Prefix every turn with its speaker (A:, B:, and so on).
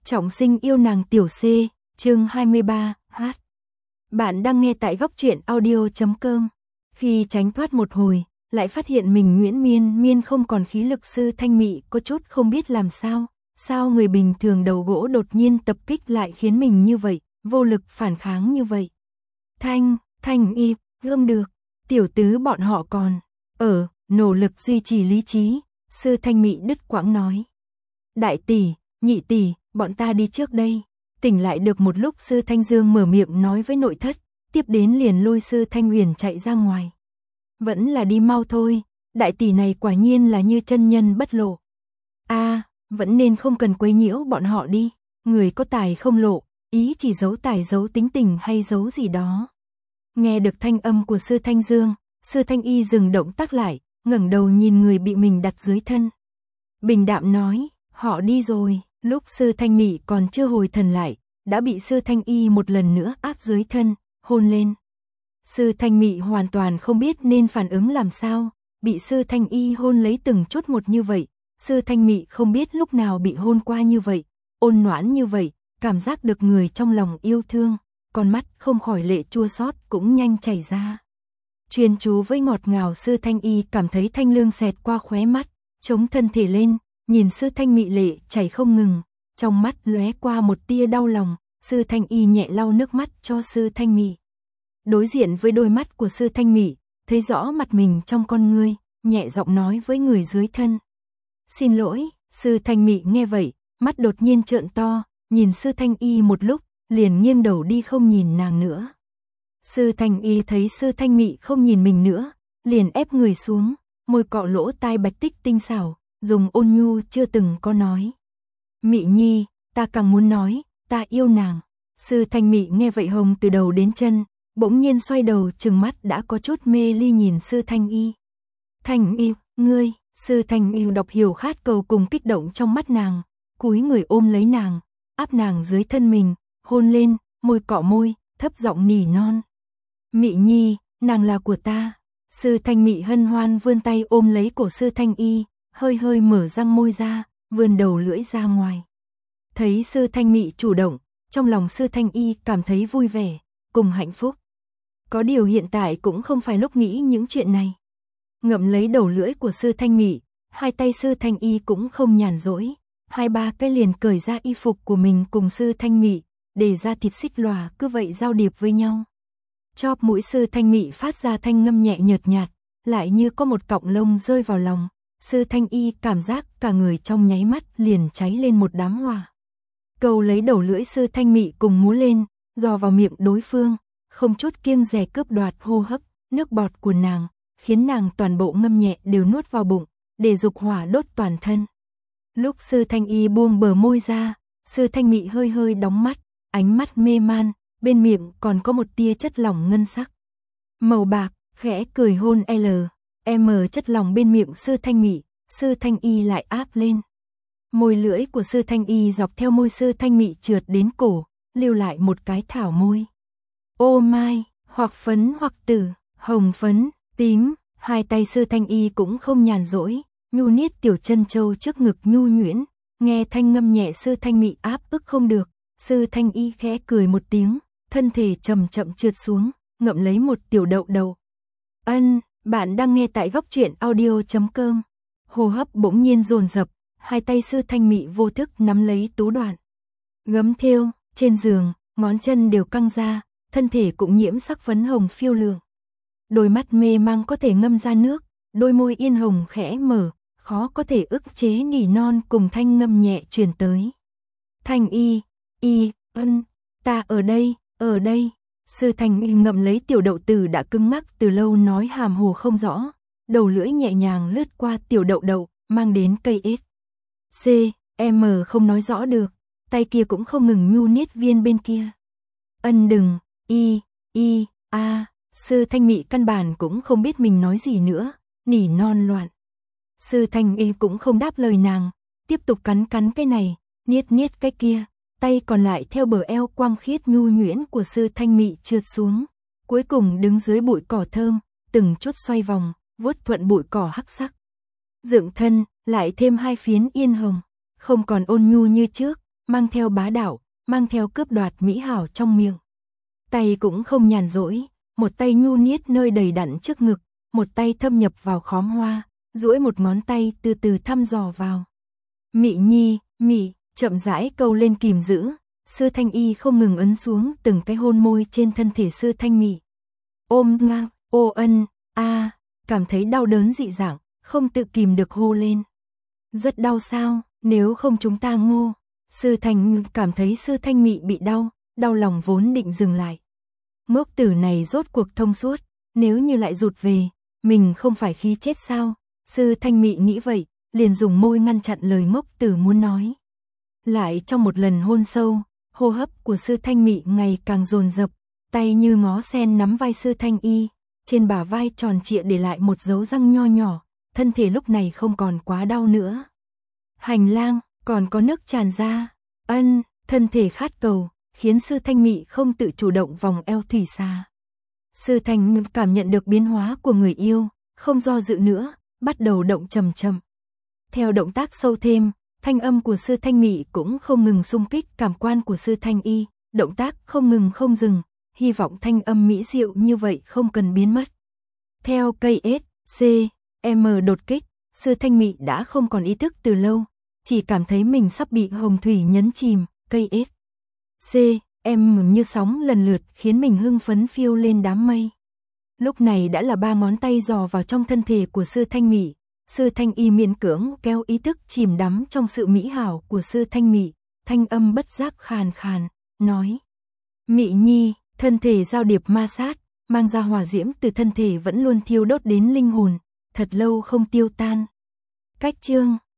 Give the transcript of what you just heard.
A: Trọng sinh yêu nàng tiểu C, chương 23, hát. Bạn đang nghe tại góc truyện audio.com. Khi tránh thoát một hồi, lại phát hiện mình Nguyễn Miên Miên không còn khí lực. Sư Thanh Mị có chút không biết làm sao. Sao người bình thường đầu gỗ đột nhiên tập kích lại khiến mình như vậy, vô lực phản kháng như vậy. Thanh Y, gươm được, tiểu tứ bọn họ còn nỗ lực duy trì lý trí. Sư Thanh Mị đứt quãng nói. Đại tỷ, nhị tỷ, bọn ta đi trước đây. Tỉnh lại được một lúc, Sư Thanh Dương mở miệng nói với nội thất, tiếp đến liền lôi Sư Thanh Huyền chạy ra ngoài. Vẫn là đi mau thôi, đại tỷ này quả nhiên là như chân nhân bất lộ. Vẫn nên không cần quấy nhiễu bọn họ đi, người có tài không lộ, ý chỉ giấu tài giấu tính tình hay giấu gì đó. Nghe được thanh âm của Sư Thanh Dương, Sư Thanh Y dừng động tác lại, ngẩng đầu nhìn người bị mình đặt dưới thân. Bình đạm nói, họ đi rồi. Lúc Sư Thanh Mị còn chưa hồi thần lại, đã bị Sư Thanh Y một lần nữa áp dưới thân, hôn lên. Sư Thanh Mị hoàn toàn không biết nên phản ứng làm sao, bị Sư Thanh Y hôn lấy từng chút một như vậy. Sư Thanh Mị không biết lúc nào bị hôn qua như vậy, ôn noãn như vậy, cảm giác được người trong lòng yêu thương, con mắt không khỏi lệ chua xót cũng nhanh chảy ra. Chuyên chú với ngọt ngào, Sư Thanh Y cảm thấy thanh lương xẹt qua khóe mắt, chống thân thể lên, nhìn Sư Thanh Mị lệ chảy không ngừng, trong mắt lóe qua một tia đau lòng. Sư Thanh Y nhẹ lau nước mắt cho Sư Thanh Mị. Đối diện với đôi mắt của Sư Thanh Mị, thấy rõ mặt mình trong con ngươi, nhẹ giọng nói với người dưới thân. Xin lỗi. Sư Thanh Mị nghe vậy, mắt đột nhiên trợn to, nhìn Sư Thanh Y một lúc, liền nghiêng đầu đi không nhìn nàng nữa. Sư Thanh Y thấy Sư Thanh Mị không nhìn mình nữa, liền ép người xuống, môi cọ lỗ tai bạch tích tinh xảo, dùng ôn nhu chưa từng có nói. Mị nhi, ta càng muốn nói, ta yêu nàng. Sư Thanh Mị nghe vậy hồng từ đầu đến chân, bỗng nhiên xoay đầu trừng mắt đã có chút mê ly nhìn Sư Thanh Y. Thanh Y, ngươi. Sư Thanh Y đọc hiểu khát cầu cùng kích động trong mắt nàng, cúi người ôm lấy nàng, áp nàng dưới thân mình, hôn lên, môi cọ môi, thấp giọng nỉ non. Mị nhi, nàng là của ta. Sư Thanh Mị hân hoan vươn tay ôm lấy cổ Sư Thanh Y, hơi hơi mở răng môi ra, vươn đầu lưỡi ra ngoài. Thấy Sư Thanh Mị chủ động, trong lòng Sư Thanh Y cảm thấy vui vẻ, cùng hạnh phúc. Có điều hiện tại cũng không phải lúc nghĩ những chuyện này. Ngậm lấy đầu lưỡi của Sư Thanh Mị, hai tay Sư Thanh Y cũng không nhàn rỗi, hai ba cái liền cởi ra y phục của mình cùng Sư Thanh Mị, để ra thịt xích lòa cứ vậy giao điệp với nhau. Chóp mũi Sư Thanh Mị phát ra thanh ngâm nhẹ nhợt nhạt, lại như có một cọng lông rơi vào lòng. Sư Thanh Y cảm giác cả người trong nháy mắt liền cháy lên một đám hỏa. Cầu lấy đầu lưỡi Sư Thanh Mị cùng múa lên, dò vào miệng đối phương, không chút kiêng dè cướp đoạt hô hấp, nước bọt của nàng, khiến nàng toàn bộ ngâm nhẹ đều nuốt vào bụng, để dục hỏa đốt toàn thân. Lúc Sư Thanh Y buông bờ môi ra, Sư Thanh Mị hơi hơi đóng mắt, ánh mắt mê man, bên miệng còn có một tia chất lỏng ngân sắc màu bạc, khẽ cười hôn M chất lỏng bên miệng Sư Thanh Mị. Sư Thanh Y lại áp lên. Môi lưỡi của Sư Thanh Y dọc theo môi Sư Thanh Mị trượt đến cổ, lưu lại một cái thảo môi. Ô mai, hoặc phấn hoặc tử, hồng phấn, tím, hai tay Sư Thanh Y cũng không nhàn rỗi, nhu niết tiểu chân châu trước ngực nhu nhuyễn, nghe thanh ngâm nhẹ Sư Thanh Mị áp ức không được. Sư Thanh Y khẽ cười một tiếng, thân thể chậm chậm trượt xuống, ngậm lấy một tiểu đậu đầu. Bạn đang nghe tại góc truyện audio.com. Hô hấp bỗng nhiên dồn dập, hai tay Sư Thanh Mị vô thức nắm lấy tú đoạn gấm thêu trên giường, ngón chân đều căng ra, thân thể cũng nhiễm sắc phấn hồng phiêu lượng. Đôi mắt mê mang có thể ngâm ra nước, đôi môi yên hồng khẽ mở, khó có thể ức chế nỉ non cùng thanh ngâm nhẹ truyền tới. Thanh Y, ta ở đây. Sư Thanh Y ngậm lấy tiểu đậu tử đã cứng ngắc từ lâu nói hàm hồ không rõ, đầu lưỡi nhẹ nhàng lướt qua tiểu đậu đậu, mang đến cây M không nói rõ được, tay kia cũng không ngừng nhu niết viên bên kia. Đừng, Sư Thanh Mị căn bản cũng không biết mình nói gì nữa, nỉ non loạn. Sư Thanh Y cũng không đáp lời nàng, tiếp tục cắn cái này, niết cái kia, tay còn lại theo bờ eo quang khiết nhu nhuyễn của Sư Thanh Mị trượt xuống, cuối cùng đứng dưới bụi cỏ thơm, từng chút xoay vòng, vuốt thuận bụi cỏ hắc sắc. Dựng thân, lại thêm hai phiến yên hồng, không còn ôn nhu như trước, mang theo bá đạo, mang theo cướp đoạt mỹ hảo trong miệng. Tay cũng không nhàn rỗi, một tay nhu niết nơi đầy đặn trước ngực, một tay thâm nhập vào khóm hoa, duỗi một ngón tay từ từ thăm dò vào. Mị nhi, mị, chậm rãi câu lên kìm giữ, Sư Thanh Y không ngừng ấn xuống từng cái hôn môi trên thân thể Sư Thanh Mị. Ôm nga, ô ân, a, cảm thấy đau đớn dị dạng, không tự kìm được hô lên. Rất đau sao, nếu không chúng ta ngô. Sư Thanh cảm thấy Sư Thanh Mị bị đau, đau lòng vốn định dừng lại. Ngốc tử này rốt cuộc thông suốt, nếu như lại rụt về, mình không phải khí chết sao? Sư Thanh Mị nghĩ vậy, liền dùng môi ngăn chặn lời ngốc tử muốn nói. Lại trong một lần hôn sâu, hô hấp của Sư Thanh Mị ngày càng dồn dập, tay như ngó sen nắm vai Sư Thanh Y, trên bả vai tròn trịa để lại một dấu răng nho nhỏ, thân thể lúc này không còn quá đau nữa. Hành lang, còn có nước tràn ra, ân, thân thể khát cầu, khiến Sư Thanh Mị không tự chủ động vòng eo thủy xà. Sư Thanh cảm nhận được biến hóa của người yêu, không do dự nữa, bắt đầu động chậm chậm. Theo động tác sâu thêm, thanh âm của Sư Thanh Mị cũng không ngừng xung kích cảm quan của Sư Thanh Y, động tác không ngừng không dừng, hy vọng thanh âm mỹ diệu như vậy không cần biến mất. Theo KSCM đột kích, Sư Thanh Mị đã không còn ý thức từ lâu, chỉ cảm thấy mình sắp bị hồng thủy nhấn chìm, KSCM như sóng lần lượt khiến mình hưng phấn phiêu lên đám mây. Lúc này đã là 3 ngón tay dò vào trong thân thể của Sư Thanh Mị. Sư Thanh Y miễn cưỡng kéo ý thức chìm đắm trong sự mỹ hảo của Sư Thanh Mị, thanh âm bất giác khàn khàn, nói. Mị nhi, thân thể giao điệp ma sát, mang ra hỏa diễm từ thân thể vẫn luôn thiêu đốt đến linh hồn, thật lâu không tiêu tan. Cách chương